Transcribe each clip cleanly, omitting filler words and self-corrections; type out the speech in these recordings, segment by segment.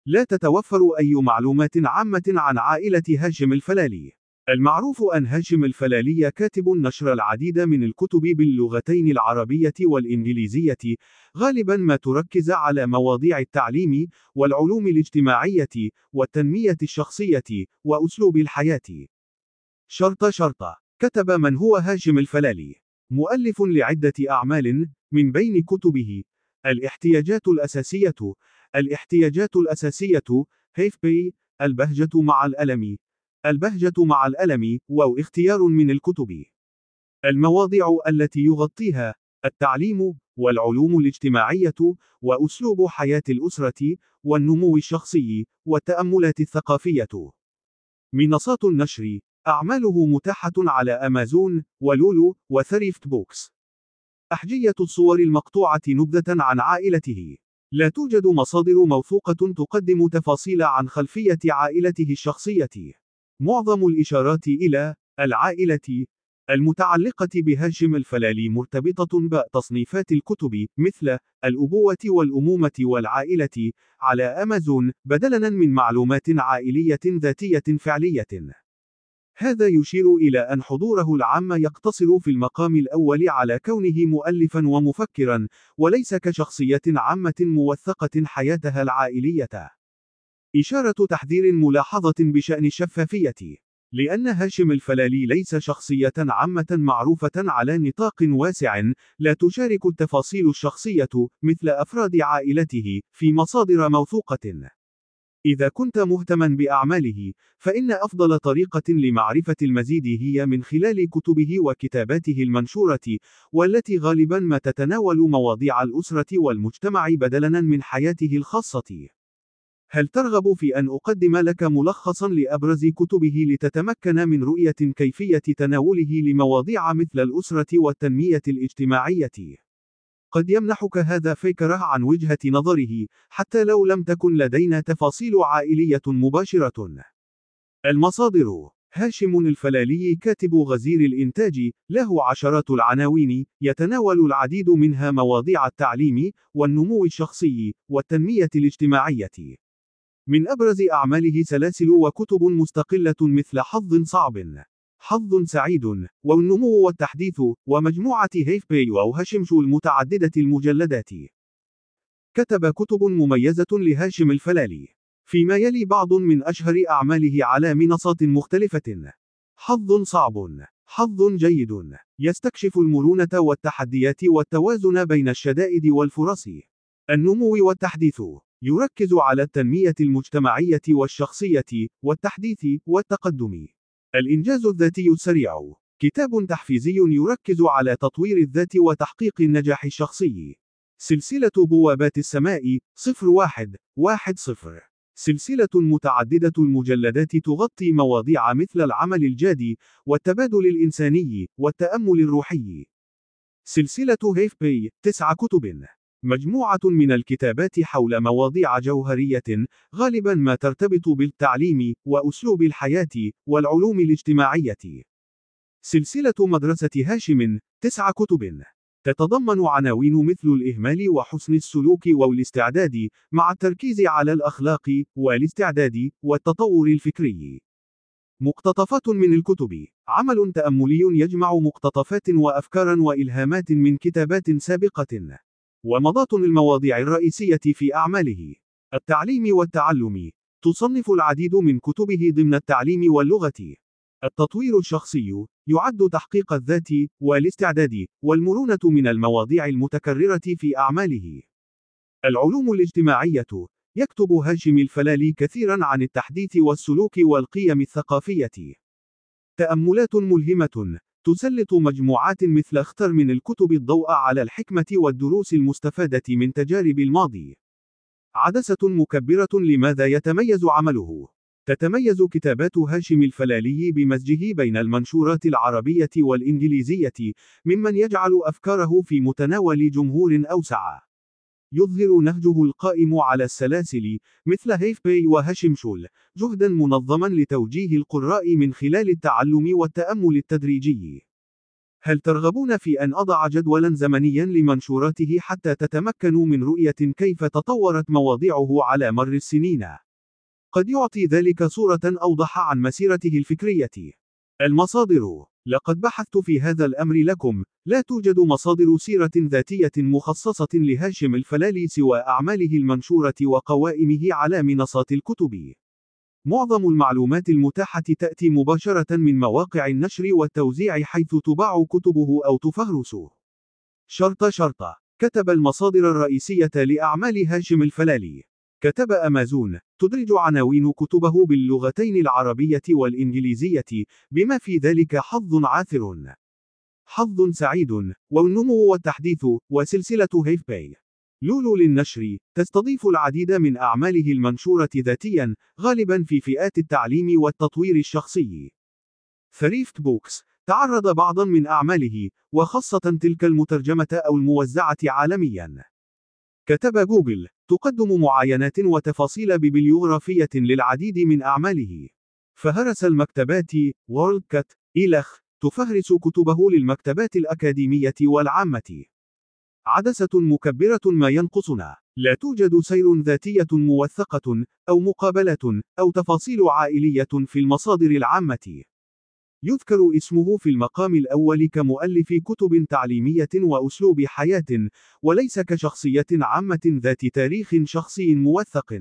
لا تتوفر أي معلومات عامة عن عائلة هاشم الفلالي. المعروف أن هاشم الفلالي كاتب نشر العديد من الكتب باللغتين العربية والإنجليزية، غالبا ما تركز على مواضيع التعليم والعلوم الاجتماعية والتنمية الشخصية وأسلوب الحياة. شرطة. كتب من هو هاشم الفلالي؟ مؤلف لعدة أعمال، من بين كتبه: الاحتياجات الأساسية، الاحتياجات الأساسية، هيف بي، البهجة مع الألم، البهجة مع الألم، واختيار من الكتب. المواضيع التي يغطيها: التعليم، والعلوم الاجتماعية، وأسلوب حياة الأسرة، والنمو الشخصي، والتأملات الثقافية. منصات النشر: أعماله متاحة على أمازون، ولولو، وثريفت بوكس. أحجية الصور المقطوعة نبذة عن عائلته. لا توجد مصادر موثوقة تقدم تفاصيل عن خلفية عائلته الشخصية. معظم الإشارات إلى العائلة المتعلقة بهاشم الفلالي مرتبطة بتصنيفات الكتب، مثل الأبوة والأمومة والعائلة، على أمازون، بدلاً من معلومات عائلية ذاتية فعلية. هذا يشير إلى أن حضوره العام يقتصر في المقام الأول على كونه مؤلفاً ومفكراً، وليس كشخصية عامة موثقة حياتها العائلية. إشارة تحذير ملاحظة بشأن الشفافية. لأن هاشم الفلالي ليس شخصية عامة معروفة على نطاق واسع، لا تشارك التفاصيل الشخصية، مثل أفراد عائلته، في مصادر موثوقة. إذا كنت مهتما بأعماله، فإن أفضل طريقة لمعرفة المزيد هي من خلال كتبه وكتاباته المنشورة، والتي غالبا ما تتناول مواضيع الأسرة والمجتمع بدلاً من حياته الخاصة. هل ترغب في أن أقدم لك ملخصاً لأبرز كتبه لتتمكن من رؤية كيفية تناوله لمواضيع مثل الأسرة والتنمية الاجتماعية؟ قد يمنحك هذا فكرة عن وجهة نظره، حتى لو لم تكن لدينا تفاصيل عائلية مباشرة. المصادر: هاشم الفلالي كاتب غزير الإنتاج، له عشرات العناوين، يتناول العديد منها مواضيع التعليم، والنمو الشخصي، والتنمية الاجتماعية. من أبرز أعماله سلاسل وكتب مستقلة مثل حظ صعب، حظ سعيد، والنمو والتحديث، ومجموعة هيف بي وهاشمشو المتعددة المجلدات. كتب كتب مميزة لهاشم الفلالي، فيما يلي بعض من أشهر أعماله على منصات مختلفة: حظ صعب، حظ جيد، يستكشف المرونة والتحديات والتوازن بين الشدائد والفرص. النمو والتحديث، يركز على التنمية المجتمعية والشخصية، والتحديث، والتقدم. الإنجاز الذاتي السريع، كتاب تحفيزي يركز على تطوير الذات وتحقيق النجاح الشخصي. سلسلة بوابات السماء، 0110. سلسلة متعددة المجلدات تغطي مواضيع مثل العمل الجادي، والتبادل الإنساني، والتأمل الروحي. سلسلة هيف بي، 9 كتب. مجموعة من الكتابات حول مواضيع جوهرية، غالبا ما ترتبط بالتعليم، وأسلوب الحياة، والعلوم الاجتماعية. سلسلة مدرسة هاشم، 9 كتب. تتضمن عناوين مثل الإهمال وحسن السلوك والاستعداد، مع التركيز على الأخلاق، والاستعداد، والتطور الفكري. مقتطفات من الكتب، عمل تأملي يجمع مقتطفات وأفكارا وإلهامات من كتابات سابقة. ومضات المواضيع الرئيسية في أعماله: التعليم والتعلم، تصنف العديد من كتبه ضمن التعليم واللغة. التطوير الشخصي، يعد تحقيق الذات، والاستعداد، والمرونة من المواضيع المتكررة في أعماله. العلوم الاجتماعية، يكتب هاشم الفلالي كثيرا عن التحديث والسلوك والقيم الثقافية. تأملات ملهمة، تسلط مجموعات مثل اختر من الكتب الضوء على الحكمة والدروس المستفادة من تجارب الماضي. عدسة مكبرة، لماذا يتميز عمله؟ تتميز كتابات هاشم الفلالي بمزجه بين المنشورات العربية والإنجليزية، ممن يجعل أفكاره في متناول جمهور أوسع. يظهر نهجه القائم على السلاسل، مثل هيف بي وهاشمشول، جهدا منظما لتوجيه القراء من خلال التعلم والتأمل التدريجي. هل ترغبون في أن أضع جدولا زمنيا لمنشوراته حتى تتمكنوا من رؤية كيف تطورت مواضيعه على مر السنين؟ قد يعطي ذلك صورة أوضح عن مسيرته الفكرية. المصادر: لقد بحثت في هذا الأمر لكم. لا توجد مصادر سيرة ذاتية مخصصة لهاشم الفلالي سوى أعماله المنشورة وقوائمه على منصات الكتب. معظم المعلومات المتاحة تأتي مباشرة من مواقع النشر والتوزيع حيث تباع كتبه أو تفهرس. شرطة. كتب المصادر الرئيسية لأعمال هاشم الفلالي. كتب أمازون تدرج عناوين كتبه باللغتين العربية والإنجليزية، بما في ذلك حظ عاثر، حظ سعيد، والنمو والتحديث، وسلسلة هيف باي. لولو للنشر تستضيف العديد من أعماله المنشورة ذاتيا، غالبا في فئات التعليم والتطوير الشخصي. ثريفت بوكس تعرض بعضا من أعماله، وخاصة تلك المترجمة أو الموزعة عالميا. كتب جوجل تقدم معاينات وتفاصيل ببليوغرافية للعديد من أعماله. فهرس المكتبات وورلد كات إلخ تفهرس كتبه للمكتبات الأكاديمية والعامة. عدسة مكبرة ما ينقصنا. لا توجد سير ذاتية موثقة، أو مقابلة، أو تفاصيل عائلية في المصادر العامة. يذكر اسمه في المقام الأول كمؤلف كتب تعليمية وأسلوب حياة، وليس كشخصية عامة ذات تاريخ شخصي موثق.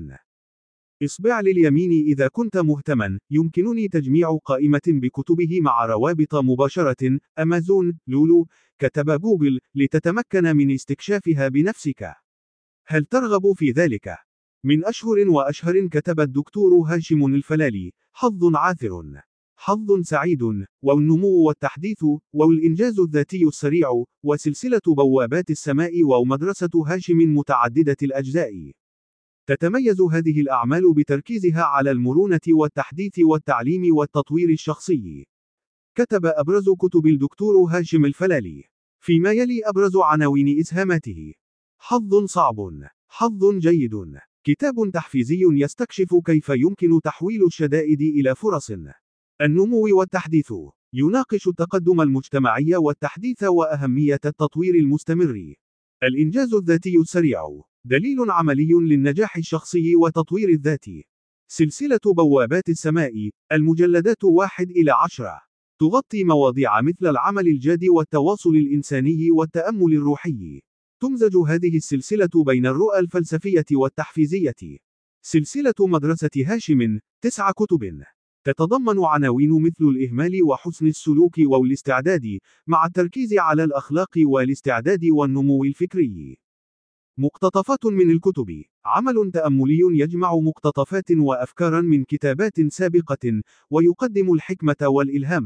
اصبع لليمين إذا كنت مهتما. يمكنني تجميع قائمة بكتبه مع روابط مباشرة. أمازون، لولو. كتب جوجل لتتمكن من استكشافها بنفسك. هل ترغب في ذلك؟ من أشهر وأشهر كتب الدكتور هاشم الفلالي: حظ عاثر، حظ سعيد، والنمو والتحديث، والإنجاز الذاتي السريع، وسلسلة بوابات السماء، ومدرسة هاشم متعددة الأجزاء. تتميز هذه الأعمال بتركيزها على المرونة والتحديث والتعليم والتطوير الشخصي. كتب أبرز كتب الدكتور هاشم الفلالي. فيما يلي أبرز عناوين إسهاماته: حظ صعب، حظ جيد، كتاب تحفيزي يستكشف كيف يمكن تحويل الشدائد إلى فرص، النمو والتحديث يناقش التقدم المجتمعي والتحديث وأهمية التطوير المستمر، الإنجاز الذاتي السريع دليل عملي للنجاح الشخصي وتطوير الذات، سلسلة بوابات السماء، المجلدات 1-10، تغطي مواضيع مثل العمل الجاد والتواصل الإنساني والتأمل الروحي. تمزج هذه السلسلة بين الرؤى الفلسفية والتحفيزية. سلسلة مدرسة هاشم 9 كتب، تتضمن عناوين مثل الإهمال وحسن السلوك والاستعداد، مع التركيز على الأخلاق والاستعداد والنمو الفكري. مقتطفات من الكتب: عمل تأملي يجمع مقتطفات وأفكارا من كتابات سابقة، ويقدم الحكمة والإلهام.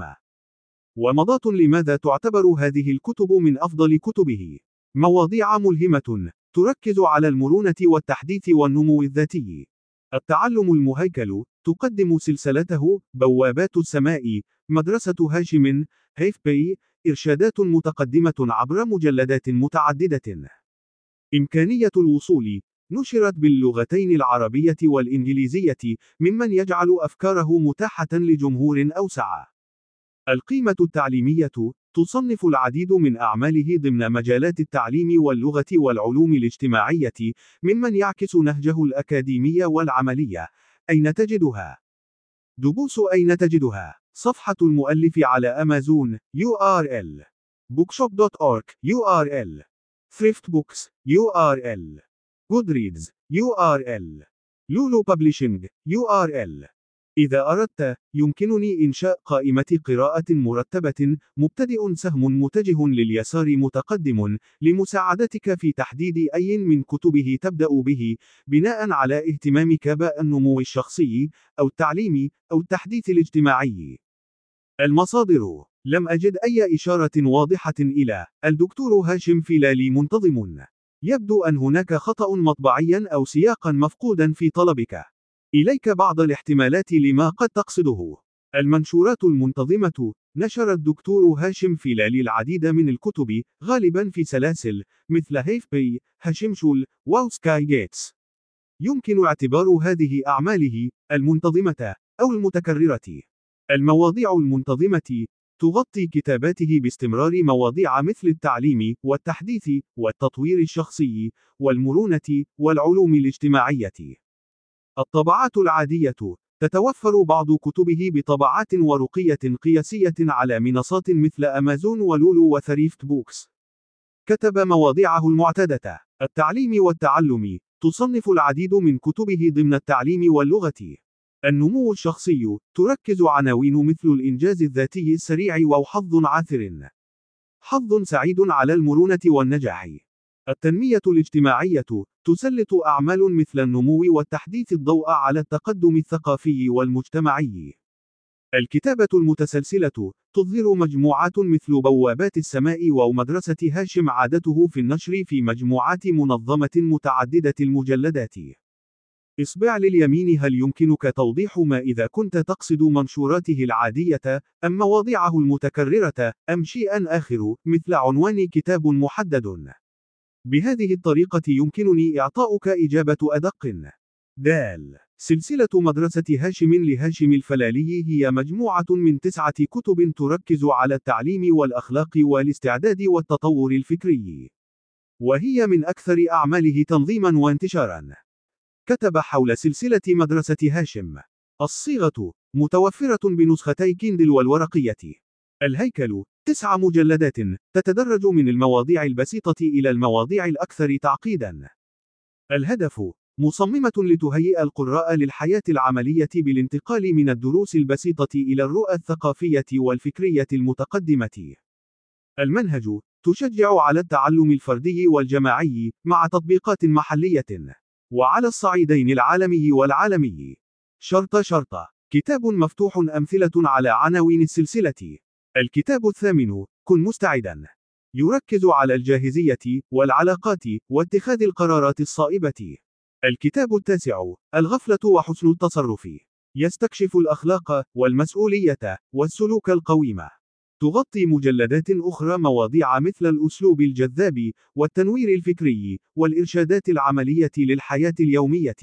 ومضات لماذا تعتبر هذه الكتب من أفضل كتبه. مواضيع ملهمة، تركز على المرونة والتحديث والنمو الذاتي. التعلم المهيكل، تقدم سلسلته بوابات السماء، مدرسة هاشم، هيف باي، إرشادات متقدمة عبر مجلدات متعددة. إمكانية الوصول، نشرت باللغتين العربية والإنجليزية، ممن يجعل أفكاره متاحة لجمهور أوسع. القيمة التعليمية، تصنف العديد من أعماله ضمن مجالات التعليم واللغة والعلوم الاجتماعية، ممن يعكس نهجه الأكاديمي والعملي. أين تجدها؟ دبوس أين تجدها؟ صفحة المؤلف على أمازون URL bookshop.org URL Thrift Books URL Goodreads URL لولو Publishing URL. إذا أردت، يمكنني إنشاء قائمة قراءة مرتبة. مبتدئ سهم متجه لليسار متقدم، لمساعدتك في تحديد أي من كتبه تبدأ به، بناء على اهتمامك بالنمو الشخصي، أو التعليم، أو التحديث الاجتماعي. المصادر: لم أجد أي إشارة واضحة إلى الدكتور هاشم فلالي منتظم. يبدو أن هناك خطأ مطبعيا أو سياقا مفقودا في طلبك. إليك بعض الاحتمالات لما قد تقصده. المنشورات المنتظمة: نشر الدكتور هاشم فلالي العديد من الكتب، غالبا في سلاسل، مثل هيف باي، هاشمشول، وسكاي جيتس. يمكن اعتبار هذه أعماله المنتظمة، أو المتكررة. المواضيع المنتظمة: تغطي كتاباته باستمرار مواضيع مثل التعليم والتحديث والتطوير الشخصي والمرونة والعلوم الاجتماعية. الطبعات العادية: تتوفر بعض كتبه بطبعات ورقية قياسية على منصات مثل أمازون ولولو وثريفت بوكس. كتب مواضيعه المعتادة: التعليم والتعلم. تصنف العديد من كتبه ضمن التعليم واللغة. النمو الشخصي. تركز عناوين مثل الإنجاز الذاتي السريع وحظ عاثر. حظ سعيد على المرونة والنجاح. التنمية الاجتماعية. تسلط أعمال مثل النمو والتحديث الضوء على التقدم الثقافي والمجتمعي. الكتابة المتسلسلة. تظهر مجموعات مثل بوابات السماء ومدرسة هاشم عادته في النشر في مجموعات منظمة متعددة المجلدات. اصبع لليمين. هل يمكنك توضيح ما إذا كنت تقصد منشوراته العادية، أم مواضيعه المتكررة، أم شيئا آخر، مثل عنوان كتاب محدد؟ بهذه الطريقة يمكنني إعطاؤك إجابة أدق. سلسلة مدرسة هاشم لهاشم الفلالي هي مجموعة من 9 كتب تركز على التعليم والأخلاق والاستعداد والتطور الفكري. وهي من أكثر أعماله تنظيما وانتشارا. كتب حول سلسلة مدرسة هاشم. الصيغة: متوفرة بنسختي كيندل والورقية. الهيكل: 9 مجلدات، تتدرج من المواضيع البسيطة إلى المواضيع الأكثر تعقيدا. الهدف: مصممة لتهيئ القراء للحياة العملية بالانتقال من الدروس البسيطة إلى الرؤى الثقافية والفكرية المتقدمة. المنهج: تشجع على التعلم الفردي والجماعي، مع تطبيقات محلية، وعلى الصعيدين العالمي والعالمي. شرطة. كتاب مفتوح. أمثلة على عناوين السلسلة. الكتاب الثامن: كن مستعدا. يركز على الجاهزية والعلاقات واتخاذ القرارات الصائبة. الكتاب التاسع: الغفلة وحسن التصرف. يستكشف الأخلاق والمسؤولية والسلوك القويم. تغطي مجلدات أخرى مواضيع مثل الأسلوب الجذاب والتنوير الفكري والإرشادات العملية للحياة اليومية.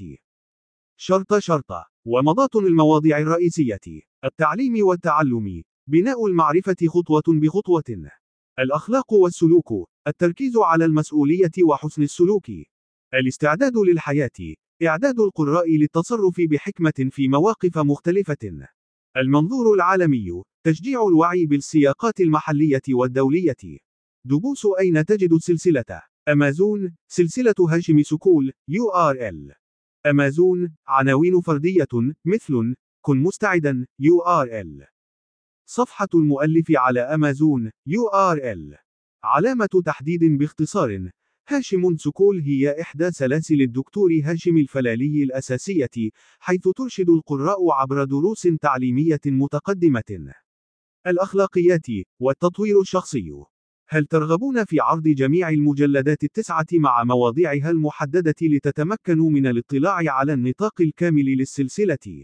شرطة. ومضات المواضيع الرئيسية: التعليم والتعلم. بناء المعرفة خطوة بخطوة. الأخلاق والسلوك. التركيز على المسؤولية وحسن السلوك. الاستعداد للحياة. إعداد القراء للتصرف بحكمة في مواقف مختلفة. المنظور العالمي. تشجيع الوعي بالسياقات المحلية والدولية. دبوس. أين تجد السلسلة؟ أمازون: سلسلة هاشم سكول URL. أمازون: عناوين فردية، مثل كن مستعدا URL. صفحة المؤلف على أمازون URL. علامة تحديد باختصار: هاشم سكول هي إحدى سلاسل الدكتور هاشم الفلالي الأساسية، حيث ترشد القراء عبر دروس تعليمية متقدمة. الأخلاقيات والتطوير الشخصي. هل ترغبون في عرض جميع المجلدات ال9 مع مواضيعها المحددة لتتمكنوا من الاطلاع على النطاق الكامل للسلسلة؟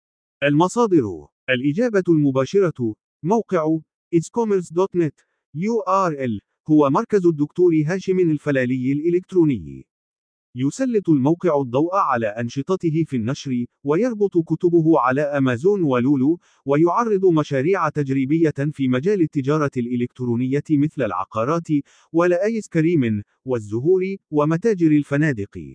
المصادر. الإجابة المباشرة: موقع iscommerce.net URL. هو مركز الدكتور هاشم الفلالي الإلكتروني. يسلط الموقع الضوء على أنشطته في النشر، ويربط كتبه على أمازون ولولو، ويعرض مشاريع تجريبية في مجال التجارة الإلكترونية مثل العقارات والآيس كريم والزهور ومتاجر الفنادق.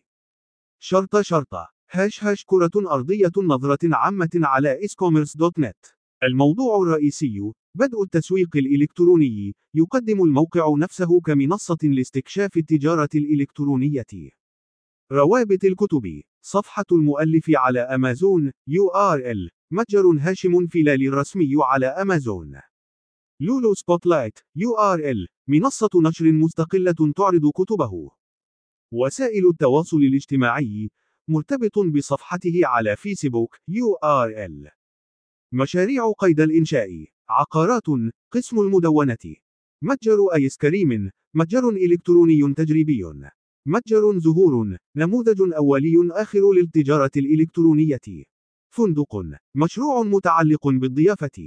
شرطة. كرة أرضية. نظرة عامة على iscommerce.net. الموضوع الرئيسي: بدء التسويق الإلكتروني. يقدم الموقع نفسه كمنصة لاستكشاف التجارة الإلكترونية. روابط الكتب. صفحة المؤلف على أمازون URL. متجر هاشم فلالي الرسمي على أمازون. لولو سبوتلايت URL. منصة نشر مستقلة تعرض كتبه. وسائل التواصل الاجتماعي. مرتبط بصفحته على فيسبوك URL. مشاريع قيد الإنشاء. عقارات. قسم المدونة. متجر آيس كريم. متجر إلكتروني تجريبي. متجر زهور. نموذج أولي آخر للتجارة الإلكترونية. فندق. مشروع متعلق بالضيافة.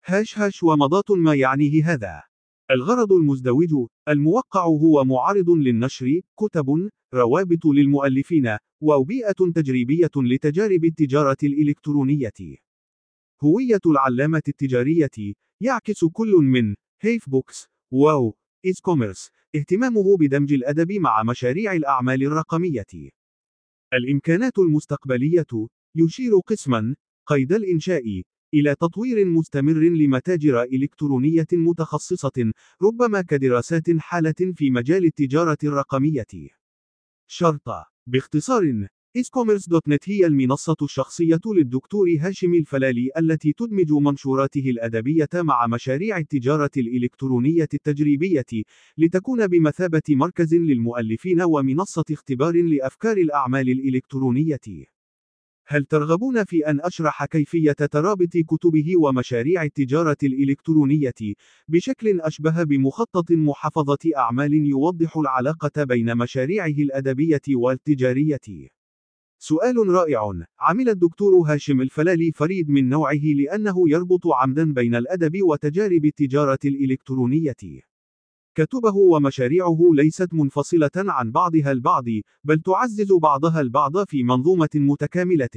ومضات. ما يعنيه هذا؟ الغرض المزدوج. الموقع هو معارض للنشر، كتب، روابط للمؤلفين، وبيئة تجريبية لتجارب التجارة الإلكترونية. هوية العلامة التجارية. يعكس كل من هيف بوكس واو إيز كوميرس اهتمامه بدمج الأدب مع مشاريع الأعمال الرقمية. الإمكانات المستقبلية يشير قسما قيد الإنشاء إلى تطوير مستمر لمتاجر إلكترونية متخصصة، ربما كدراسات حالة في مجال التجارة الرقمية. شرطة. باختصار، iscommerce.net هي المنصة الشخصية للدكتور هاشم الفلالي التي تدمج منشوراته الأدبية مع مشاريع التجارة الإلكترونية التجريبية، لتكون بمثابة مركز للمؤلفين ومنصة اختبار لأفكار الأعمال الإلكترونية. هل ترغبون في أن أشرح كيفية ترابط كتبه ومشاريع التجارة الإلكترونية بشكل أشبه بمخطط محفظة أعمال يوضح العلاقة بين مشاريعه الأدبية والتجارية؟ سؤال رائع. عمل الدكتور هاشم الفلالي فريد من نوعه لأنه يربط عمدا بين الأدب وتجارب التجارة الإلكترونية. كتبه ومشاريعه ليست منفصلة عن بعضها البعض، بل تعزز بعضها البعض في منظومة متكاملة.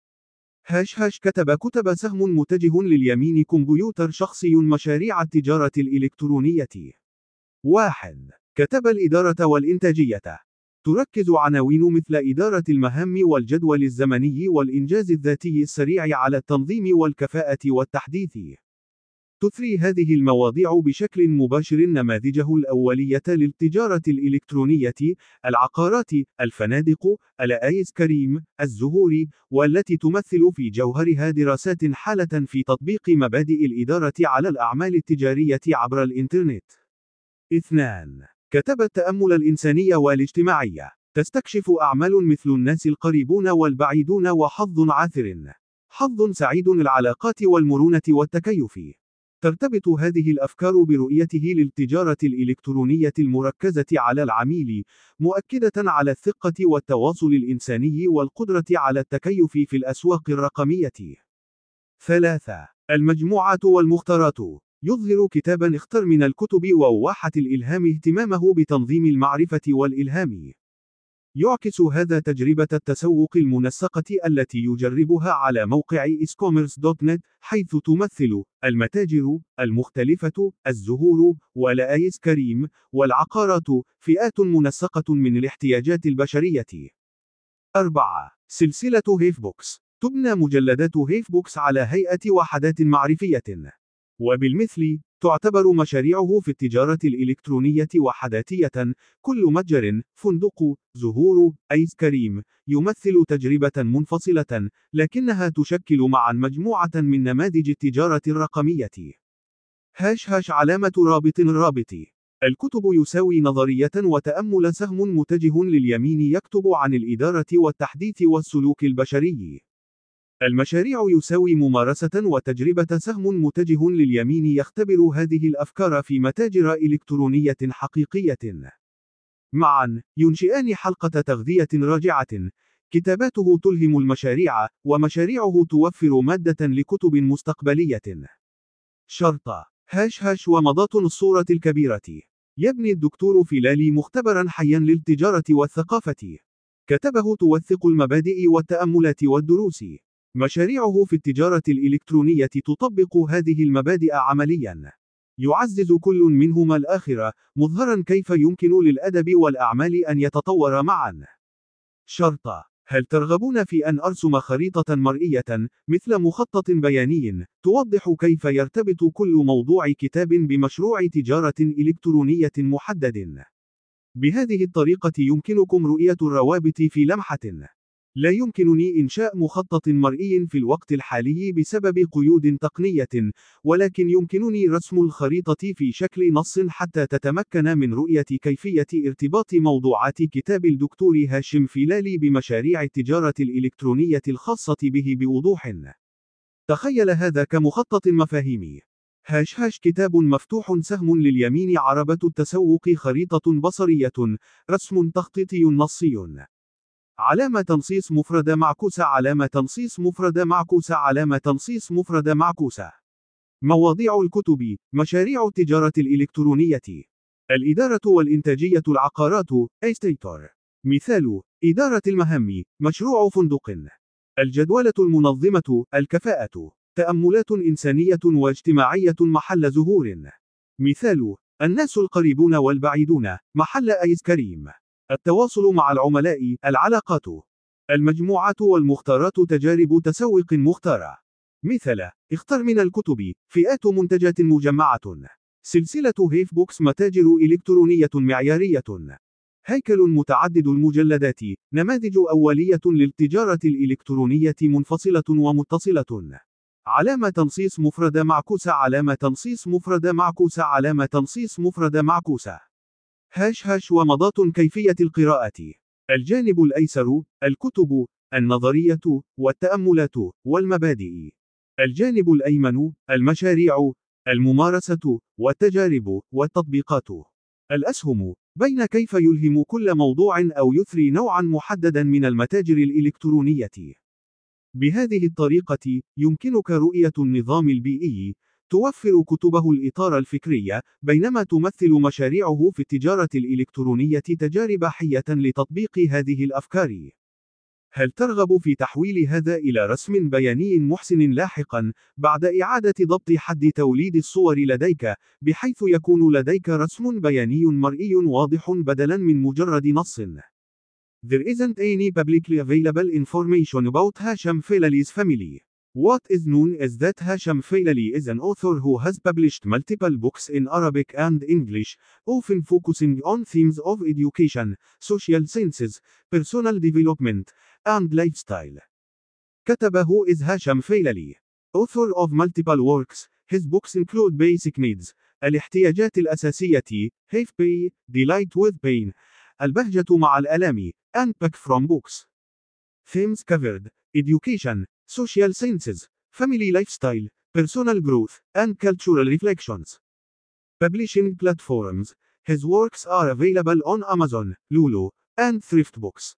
كتب سهم متجه لليمين كمبيوتر شخصي مشاريع التجارة الإلكترونية. 1. كتب الإدارة والإنتاجية. تركز عناوين مثل إدارة المهام والجدول الزمني والإنجاز الذاتي السريع على التنظيم والكفاءة والتحديث. تثري هذه المواضيع بشكل مباشر نماذجه الأولية للتجارة الإلكترونية، العقارات، الفنادق، الآيس كريم، الزهور، والتي تمثل في جوهرها دراسات حالة في تطبيق مبادئ الإدارة على الأعمال التجارية عبر الإنترنت. 2. كتب التأمل الإنساني والاجتماعي. تستكشف أعمال مثل الناس القريبون والبعيدون وحظ عاثر، حظ سعيد، العلاقات والمرونة والتكيف. ترتبط هذه الأفكار برؤيته للتجارة الإلكترونية المركزة على العميل، مؤكدة على الثقة والتواصل الإنساني والقدرة على التكيف في الأسواق الرقمية. 3. المجموعات والمختارات. يظهر كتابا اختر من الكتب وواحة الإلهام اهتمامه بتنظيم المعرفة والإلهام. يعكس هذا تجربة التسوق المنسقة التي يجربها على موقع iscommerce.net، حيث تمثل المتاجر المختلفة، الزهور، والآيس كريم، والعقارات، فئات منسقة من الاحتياجات البشرية. 4. سلسلة هيفبوكس. تبنى مجلدات هيفبوكس على هيئة وحدات معرفية، وبالمثل تعتبر مشاريعه في التجارة الإلكترونية وحداتية. كل متجر، فندق، زهور، آيس كريم، يمثل تجربة منفصلة، لكنها تشكل معا مجموعة من نماذج التجارة الرقمية. علامة رابط. الكتب يساوي نظرية وتأمل سهم متجه لليمين يكتب عن الإدارة والتحديث والسلوك البشري. المشاريع يساوي ممارسة وتجربة سهم متجه لليمين يختبر هذه الأفكار في متاجر إلكترونية حقيقية. معا ينشئان حلقة تغذية راجعة. كتاباته تلهم المشاريع، ومشاريعه توفر مادة لكتب مستقبلية. شرطة. ومضات الصورة الكبيرة. يبني الدكتور فلالي مختبرا حيا للتجارة والثقافة. كتبه توثق المبادئ والتأملات والدروس. مشاريعه في التجارة الإلكترونية تطبق هذه المبادئ عمليا. يعزز كل منهما الآخر، مظهرا كيف يمكن للأدب والأعمال أن يتطور معا. شرطة. هل ترغبون في أن أرسم خريطة مرئية، مثل مخطط بياني، توضح كيف يرتبط كل موضوع كتاب بمشروع تجارة إلكترونية محدد؟ بهذه الطريقة يمكنكم رؤية الروابط في لمحة. لا يمكنني إنشاء مخطط مرئي في الوقت الحالي بسبب قيود تقنية، ولكن يمكنني رسم الخريطة في شكل نص حتى تتمكن من رؤية كيفية ارتباط موضوعات كتاب الدكتور هاشم فلالي بمشاريع التجارة الإلكترونية الخاصة به بوضوح. تخيل هذا كمخطط مفاهيمي. كتاب مفتوح سهم لليمين عربة التسوق خريطة بصرية، رسم تخطيطي نصي. علامة تنصيص مفردة معكوسة، علامة تنصيص مفردة معكوسة، علامة تنصيص مفردة معكوسة. مواضيع الكتب: مشاريع التجارة الإلكترونية، الإدارة والإنتاجية، العقارات، إستيتور. مثال: إدارة المهام، مشروع فندق. الجدولة المنظمة، الكفاءة. تأملات إنسانية واجتماعية محل زهور. مثال: الناس القريبون والبعيدون، محل آيس كريم. التواصل مع العملاء، العلاقات. المجموعات والمختارات، تجارب تسوق مختارة. مثل: اختر من الكتب، فئات منتجات مجمعة. سلسلة هيف بوكس، متاجر إلكترونية معيارية. هيكل متعدد المجلدات، نماذج أولية للتجارة الإلكترونية منفصلة ومتصلة. علامة تنصيص مفردة معكوسة، علامة تنصيص مفردة معكوسة، علامة تنصيص مفردة معكوسة. هاش ومضات كيفية القراءة. الجانب الأيسر، الكتب، النظرية، والتأملات، والمبادئ. الجانب الأيمن، المشاريع، الممارسة، والتجارب، والتطبيقات. الأسهم، بين كيف يلهم كل موضوع أو يثري نوعًا محددًا من المتاجر الإلكترونية. بهذه الطريقة، يمكنك رؤية النظام البيئي. توفر كتبه الإطار الفكري، بينما تمثل مشاريعه في التجارة الإلكترونية تجارب حية لتطبيق هذه الأفكار. هل ترغب في تحويل هذا إلى رسم بياني محسن لاحقًا، بعد إعادة ضبط حد توليد الصور لديك، بحيث يكون لديك رسم بياني مرئي واضح بدلاً من مجرد نص؟ There isn't any publicly available information about Hasham Filali's family. What is known is that Hasham Filali is an author who has published multiple books in Arabic and English, often focusing on themes of education, social sciences, personal development, and lifestyle. كتب Who is Hasham Filali? Author of multiple works. His books include Basic Needs, الاحتياجات الأساسية, Have Pay, Delight with Pain, البهجة مع الآلام, Unpack from Books. Themes covered: Education, Social Sciences, Family Lifestyle, Personal Growth, and Cultural Reflections. Publishing Platforms. His works are available on Amazon, Lulu, and Thrift Books.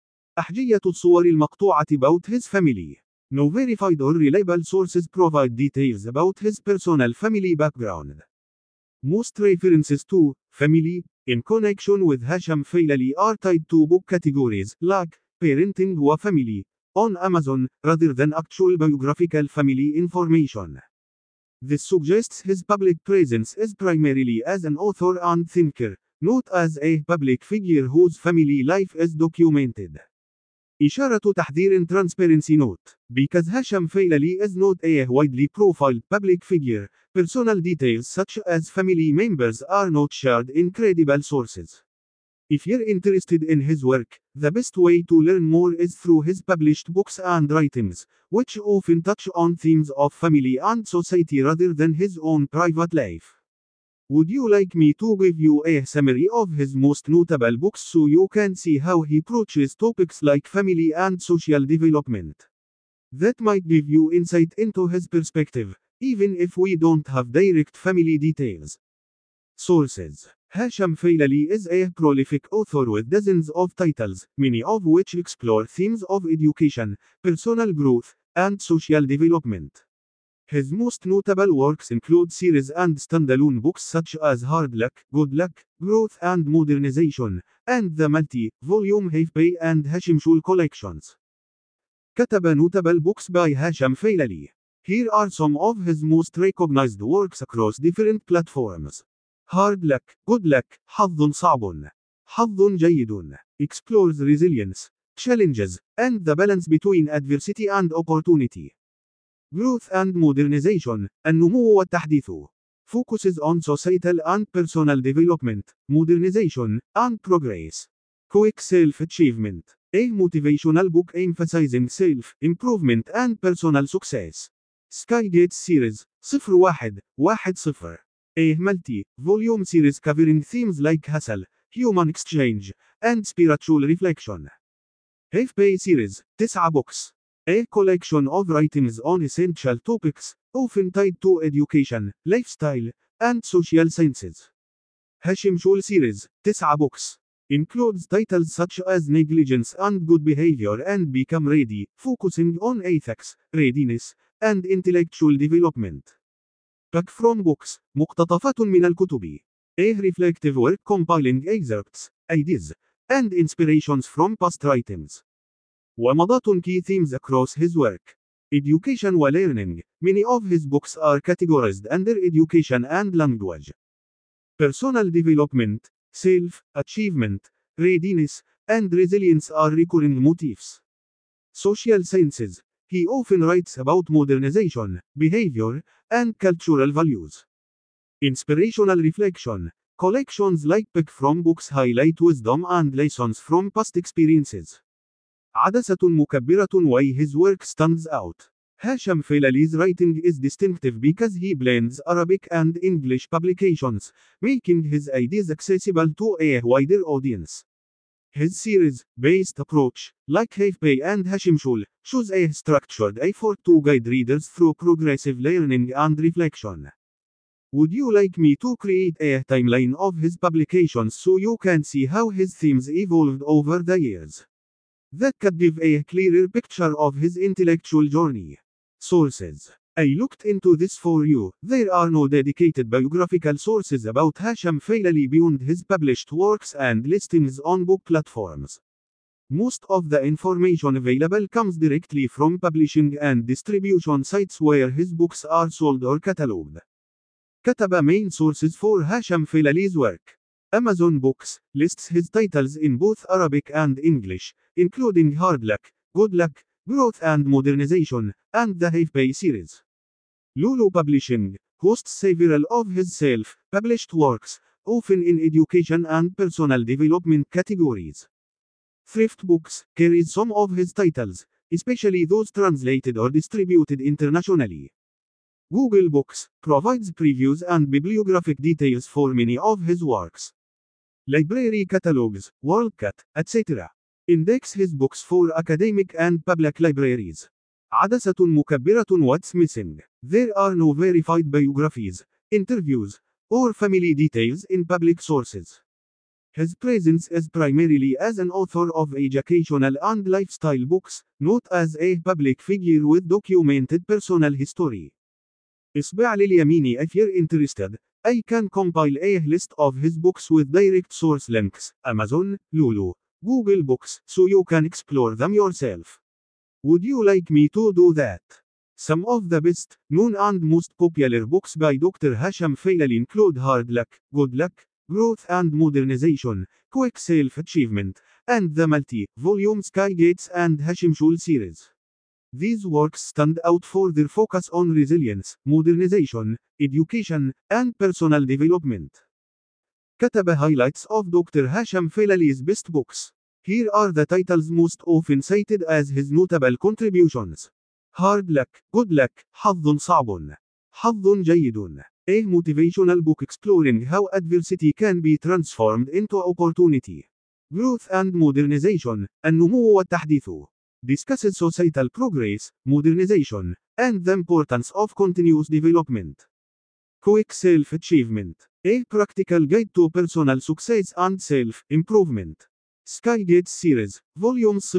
أحجية الصور المقطوعة about his family. No verified or reliable sources provide details about his personal family background. Most references to family in connection with Hasham Filali are tied to book categories like parenting or family on Amazon, rather than actual biographical family information. This suggests his public presence is primarily as an author and thinker, not as a public figure whose family life is documented. إشارة تحذير Transparency Note. Because Hasham Filali is not a widely profiled public figure, personal details such as family members are not shared in credible sources. If you're interested in his work, the best way to learn more is through his published books and writings, which often touch on themes of family and society rather than his own private life. Would you like me to give you a summary of his most notable books so you can see how he approaches topics like family and social development? That might give you insight into his perspective, even if we don't have direct family details. Sources. Hasham Filali is a prolific author with dozens of titles, many of which explore themes of education, personal growth, and social development. His most notable works include series and standalone books such as Hard Luck, Good Luck, Growth and Modernization, and the multi-volume Have Pay and Hashimshul collections. كتب notable books by Hasham Filali. Here are some of his most recognized works across different platforms. Hard Luck, Good Luck, حظ صعب. حظ جيد. Explores resilience, challenges, and the balance between adversity and opportunity. Growth and Modernization, النمو والتحديث. Focuses on societal and personal development, modernization, and progress. Quick Self-Achievement. A motivational book emphasizing self-improvement and personal success. Skygate Series, 0110. A multi-volume series covering themes like hustle, human exchange, and spiritual reflection. Have Pay Series, 9 books. A collection of writings on essential topics, often tied to education, lifestyle, and social sciences. Hashimshul Series, 9 books. Includes titles such as Negligence and Good Behavior and Become Ready, focusing on ethics, readiness, and intellectual development. Back from Books, مقتطفات من الكتب. A reflective work compiling excerpts, ideas, and inspirations from past writings. ومضات key themes across his work. Education و learning. Many of his books are categorized under education and language. Personal development, self-achievement, readiness, and resilience are recurring motifs. Social sciences. He often writes about modernization, behavior, and cultural values. Inspirational reflection. Collections like Pick from books highlight wisdom and lessons from past experiences. عدسة مكبرة why his work stands out. Hasham Filali's writing is distinctive because he blends Arabic and English publications, making his ideas accessible to a wider audience. His series-based approach, like Haifpay and Hashimshul, shows a structured effort to guide readers through progressive learning and reflection. Would you like me to create a timeline of his publications so you can see how his themes evolved over the years? That could give a clearer picture of his intellectual journey. Sources. I looked into this for you. There are no dedicated biographical sources about Hasham Filali beyond his published works and listings on book platforms. Most of the information available comes directly from publishing and distribution sites where his books are sold or catalogued. كتب main sources for Hasham Filali's work. Amazon Books lists his titles in both Arabic and English, including Hard Luck, Good Luck, Growth and Modernization, and the Haifpay series. Lulu Publishing hosts several of his self-published works, often in education and personal development categories. Thrift Books carries some of his titles, especially those translated or distributed internationally. Google Books provides previews and bibliographic details for many of his works. Library catalogs, WorldCat, etc. Index his books for academic and public libraries. عدسة مكبرة what's missing. There are no verified biographies, interviews, or family details in public sources. His presence is primarily as an author of educational and lifestyle books, not as a public figure with documented personal history. اصبع لليمين if you're interested. I can compile a list of his books with direct source links, Amazon, Lulu, Google Books, so you can explore them yourself. Would you like me to do that? Some of the best known and most popular books by Dr. Hasham Filali include Hard Luck, Good Luck, Growth and Modernization, Quick Self-Achievement, and the multi-volume Sky Gates and Hashimshul series. These works stand out for their focus on resilience, modernization, education, and personal development. كتب highlights of Dr. Hasham Filali's best books. Here are the titles most often cited as his notable contributions. Hard Luck, Good Luck, حظ صعب. حظ جيد. A motivational book exploring how adversity can be transformed into opportunity. Growth and Modernization, النمو والتحديث. Discusses societal progress, modernization, and the importance of continuous development. Quick Self-Achievement. A practical guide to personal success and self-improvement. Sky Gates Series, Volumes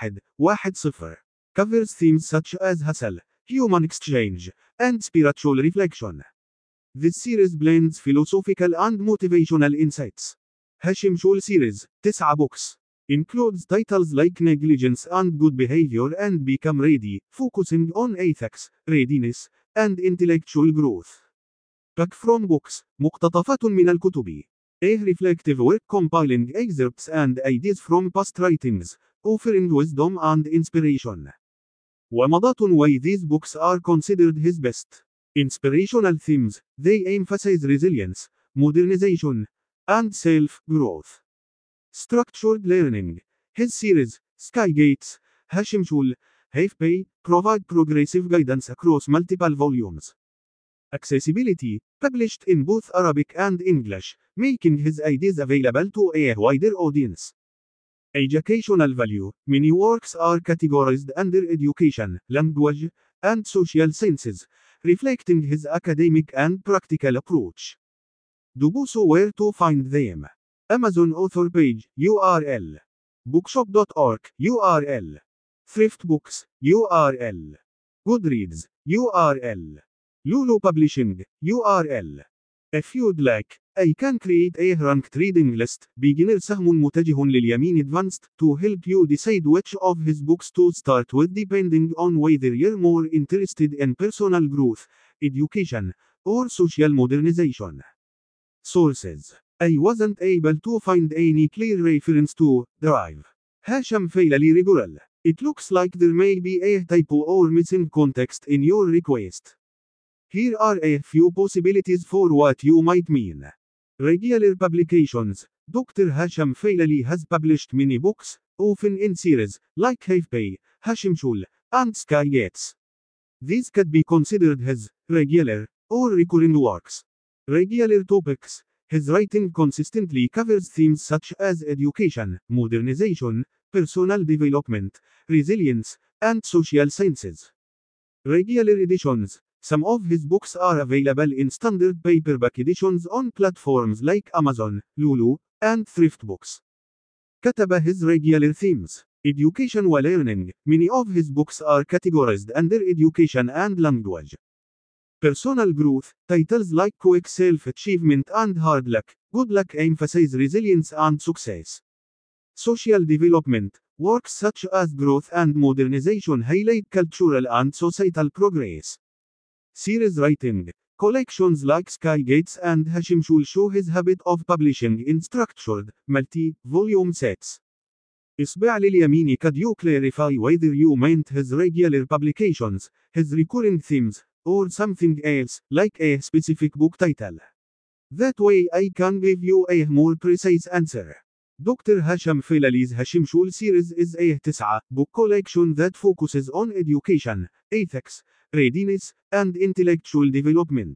01-10. Covers themes such as hustle, human exchange, and spiritual reflection. This series blends philosophical and motivational insights. Hashimshul Series, 9 books. Includes titles like Negligence and Good Behavior and Become Ready, focusing on ethics, readiness, and intellectual growth. Pick from books, مقتطفات من الكتب. A reflective work compiling excerpts and ideas from past writings, offering wisdom and inspiration. ومضات why these books are considered his best. Inspirational themes, they emphasize resilience, modernization, and self-growth. Structured learning. His series, Sky Gates, Hashimshul, Haifpay, provide progressive guidance across multiple volumes. Accessibility, published in both Arabic and English, making his ideas available to a wider audience. Educational value, many works are categorized under education, language, and social sciences, reflecting his academic and practical approach. Dubuso where to find them. Amazon author page, URL. Bookshop.org, URL. Thrift Books, URL. Goodreads, URL. Lulu Publishing, URL. If you'd like I can create a ranked reading list. beginner سهم متجه لليمين advanced to help you decide which of his books to start with depending on whether you're more interested in personal growth, education, or social modernization. Sources. I wasn't able to find any clear reference to Drive. هاشم فيللي regular. It looks like there may be a typo or missing context in your request. Here are a few possibilities for what you might mean. Regular publications. Dr. Hasham Feilali has published many books, often in series, like Hafpay, Hashim Shul, and Sky Gates. These could be considered his regular or recurring works. Regular topics. His writing consistently covers themes such as education, modernization, personal development, resilience, and social sciences. Regular editions. Some of his books are available in standard paperback editions on platforms like Amazon, Lulu, and Thrift Books. كتب his regular themes. Education وlearning. Many of his books are categorized under education and language. Personal growth. Titles like Quick Self-Achievement and Hard Luck, Good Luck emphasize resilience and success. Social development. Works such as Growth and Modernization highlight cultural and societal progress. Series writing. Collections like Sky Gates and Hashim Shul show his habit of publishing in structured, multi-volume sets. إصبع لليمين. Could you clarify whether you meant his regular publications, his recurring themes, or something else, like a specific book title? That way I can give you a more precise answer. Dr. Hasham Feilali's Hashim Shul series is a 9-book collection that focuses on education, ethics, readiness, and intellectual development.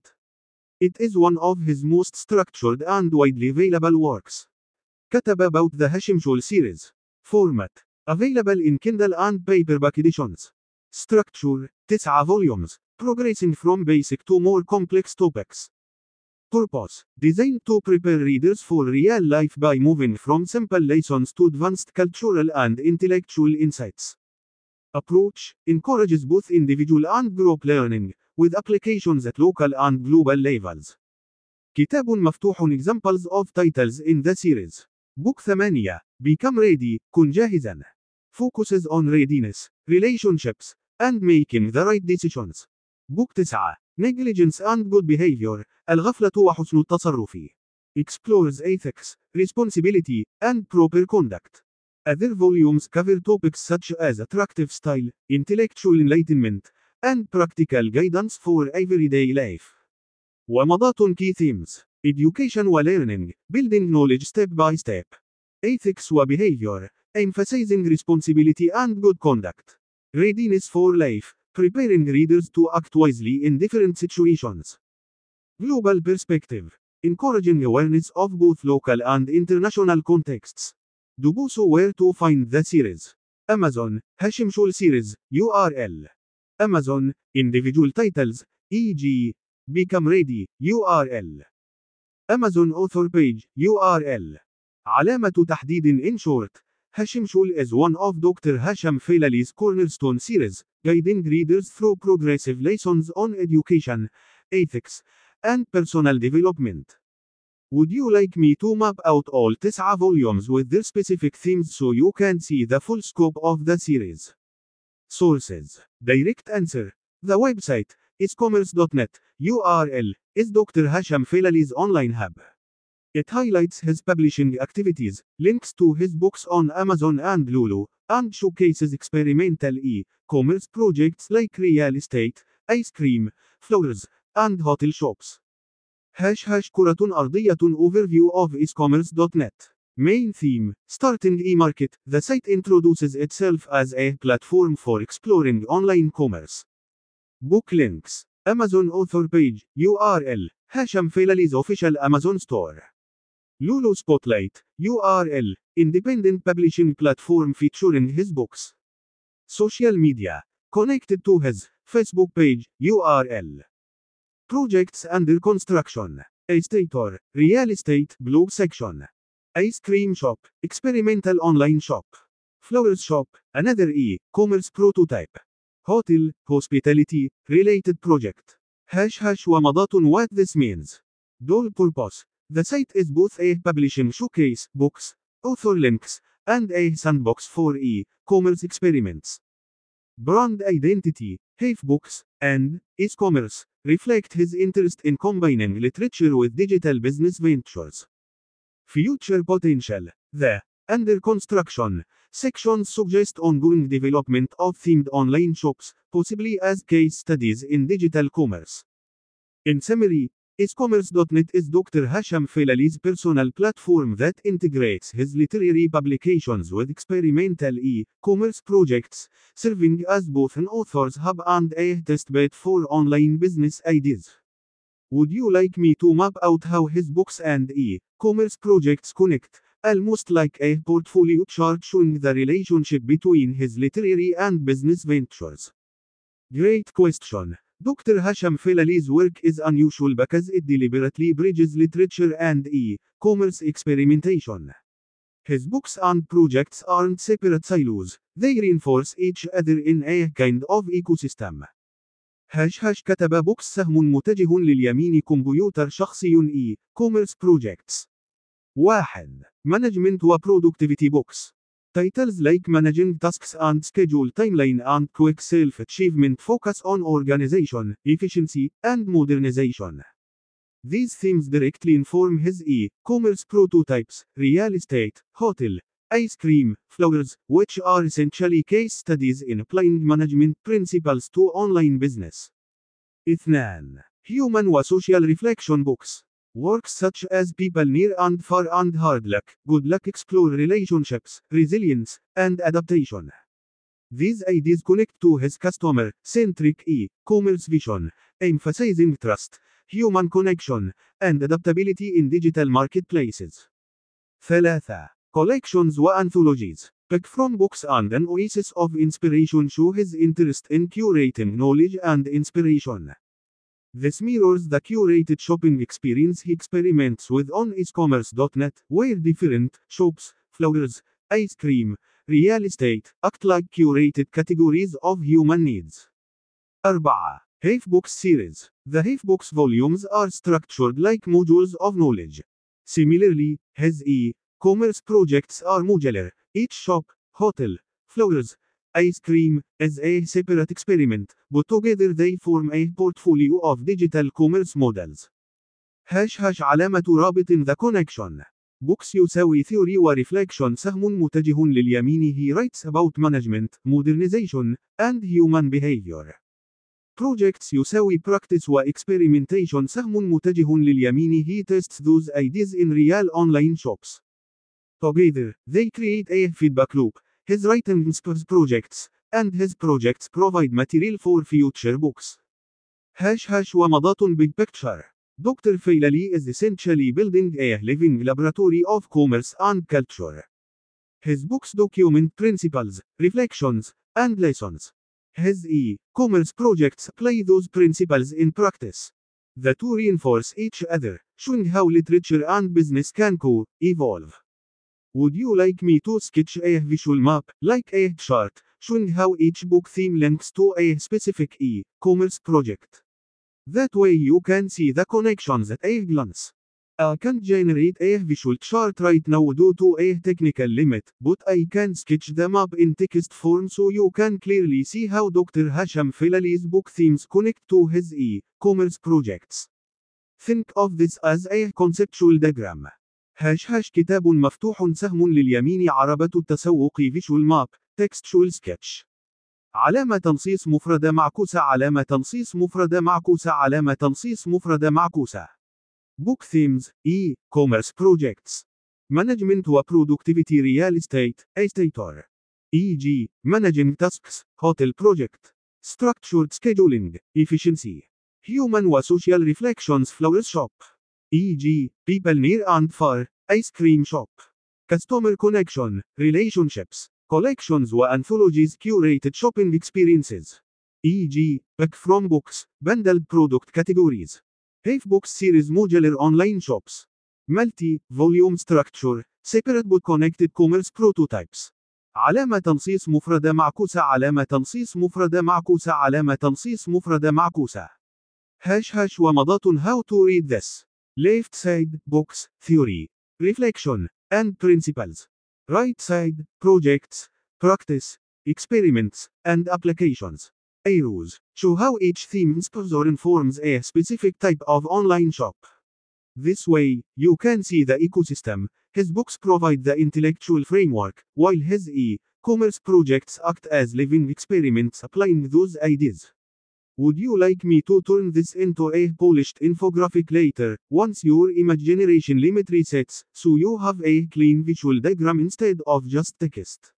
It is one of his most structured and widely available works. كتب about the Hashim Shul series. Format. Available in Kindle and paperback editions. Structure. 9 volumes, progressing from basic to more complex topics. Purpose. Designed to prepare readers for real life by moving from simple lessons to advanced cultural and intellectual insights. Approach. Encourages both individual and group learning, with applications at local and global levels. كتاب مفتوح. Examples of titles in the series. Book 8. Become ready. كن جاهزا. Focuses on readiness, relationships, and making the right decisions. Book 9. Negligence and good behavior. الغفلة وحسن التصرف. Explores ethics, responsibility, and proper conduct. Other volumes cover topics such as attractive style, intellectual enlightenment, and practical guidance for everyday life. ومضات. Key themes. Education وlearning, building knowledge step by step. Ethics وbehavior, emphasizing responsibility and good conduct. Readiness for life, preparing readers to act wisely in different situations. Global perspective, encouraging awareness of both local and international contexts. Dubuso. Where to find the series. Amazon, Hashim Shul series, URL. Amazon, individual titles, e.g. Become Ready, URL. Amazon author page, URL. علامة تحديد. In short, Hashim Shul is one of Dr. Hasham Feilali's cornerstone series, guiding readers through progressive lessons on education, ethics, and personal development. Would you like me to map out all 9 volumes with their specific themes so you can see the full scope of the series? Sources. Direct answer. The website, iscommerce.net, URL, is Dr. Hasham Feilali's online hub. It highlights his publishing activities, links to his books on Amazon and Lulu, and showcases experimental e-commerce projects like real estate, ice cream, flowers, and hotel shops. كرة أرضية. Overview of iscommerce.net. Main theme. Starting e-market. The site introduces itself as a platform for exploring online commerce. Book links. Amazon author page, URL. Hasham Feilali's official Amazon store. Lulu Spotlight, URL. Independent publishing platform featuring his books. Social media. Connected to his Facebook page, URL. Projects under construction. Estator, real estate, blog section. Ice cream shop, experimental online shop. Flowers shop, another e-commerce prototype. Hotel, hospitality, related project. ## ومضات. What this means. Dual purpose. The site is both a publishing showcase, books, author links, and a sandbox for e-commerce experiments. Brand identity, Hive Books, and e-commerce reflect his interest in combining literature with digital business ventures. Future potential. The under construction sections suggest ongoing development of themed online shops, possibly as case studies in digital commerce. In summary, iscommerce.net is Dr. Hasham Felali's personal platform that integrates his literary publications with experimental e-commerce projects, serving as both an author's hub and a testbed for online business ideas. Would you like me to map out how his books and e-commerce projects connect, almost like a portfolio chart showing the relationship between his literary and business ventures? Great question. Dr. Hasham Felali's work is unusual because it deliberately bridges literature and e-commerce experimentation. His books and projects aren't separate silos, they reinforce each other in a kind of ecosystem. كتب بوكس سهم متجه لليمين كمبيوتر شخصي e-commerce projects. 1. Management و Productivity Books. Titles like Managing Tasks and Schedule Timeline and Quick Self-Achievement focus on organization, efficiency, and modernization. These themes directly inform his e-commerce prototypes, real estate, hotel, ice cream, flowers, which are essentially case studies in applying management principles to online business. 2. Human و Social Reflection Books. Works such as People Near and Far and Hard Luck, Good Luck explore relationships, resilience, and adaptation. These ideas connect to his customer-centric e-commerce vision, emphasizing trust, human connection, and adaptability in digital marketplaces. 3. Collections و Anthologies. Pick from books and an oasis of inspiration show his interest in curating knowledge and inspiration. This mirrors the curated shopping experience he experiments with on iscommerce.net, where different shops, flowers, ice cream, real estate act like curated categories of human needs. 4. Hive Books Series. The Hive Books volumes are structured like modules of knowledge. Similarly, his e-commerce projects are modular. Each shop, hotel, flowers, ice cream is a separate experiment, but together they form a portfolio of digital commerce models. علامة رابط the connection. Books يساوي theory و reflection سهم متجه لليمين. He writes about management, modernization, and human behavior. Projects يساوي practice و experimentation سهم متجه لليمين. He tests those ideas in real online shops. Together, they create a feedback loop. His writing inspires projects, and his projects provide material for future books. ومضات big picture. Dr. Felali is essentially building a living laboratory of commerce and culture. His books document principles, reflections, and lessons. His e-commerce projects apply those principles in practice. The two reinforce each other, showing how literature and business can co-evolve. Would you like me to sketch a visual map, like a chart, showing how each book theme links to a specific e-commerce project? That way you can see the connections at a glance. I can't generate a visual chart right now due to a technical limit, but I can sketch the map in text form so you can clearly see how Dr. Hasham Felali's book themes connect to his e-commerce projects. Think of this as a conceptual diagram. كتاب مفتوح سهم لليمين عربة التسوق فيجوال ماب تكستشوال سكتش علامة تنصيص مفردة معكوسة علامة تنصيص مفردة معكوسة علامة تنصيص مفردة معكوسة Book Themes E-Commerce Projects Management و Productivity Real Estate Estator e.g. Managing Tasks Hotel Project Structured Scheduling Efficiency Human و Social Reflections Flower Shop e.g. People Near and Far, Ice Cream Shop. Customer Connection, Relationships, Collections و Anthologies Curated Shopping Experiences. e.g. Pick from Books, Bundled Product Categories. Hive Books Series Modular Online Shops. Multi-Volume Structure, Separate but Connected Commerce Prototypes. علامة تنصيص مفردة معكوسة علامة تنصيص مفردة معكوسة علامة تنصيص مفردة معكوسة. ومضات How to read this. Left side, books, theory, reflection, and principles. Right side, projects, practice, experiments, and applications. Arrows show how each theme inspires or informs a specific type of online shop. This way, you can see the ecosystem. His books provide the intellectual framework, while his e-commerce projects act as living experiments applying those ideas. Would you like me to turn this into a polished infographic later, once your image generation limit resets, so you have a clean visual diagram instead of just text?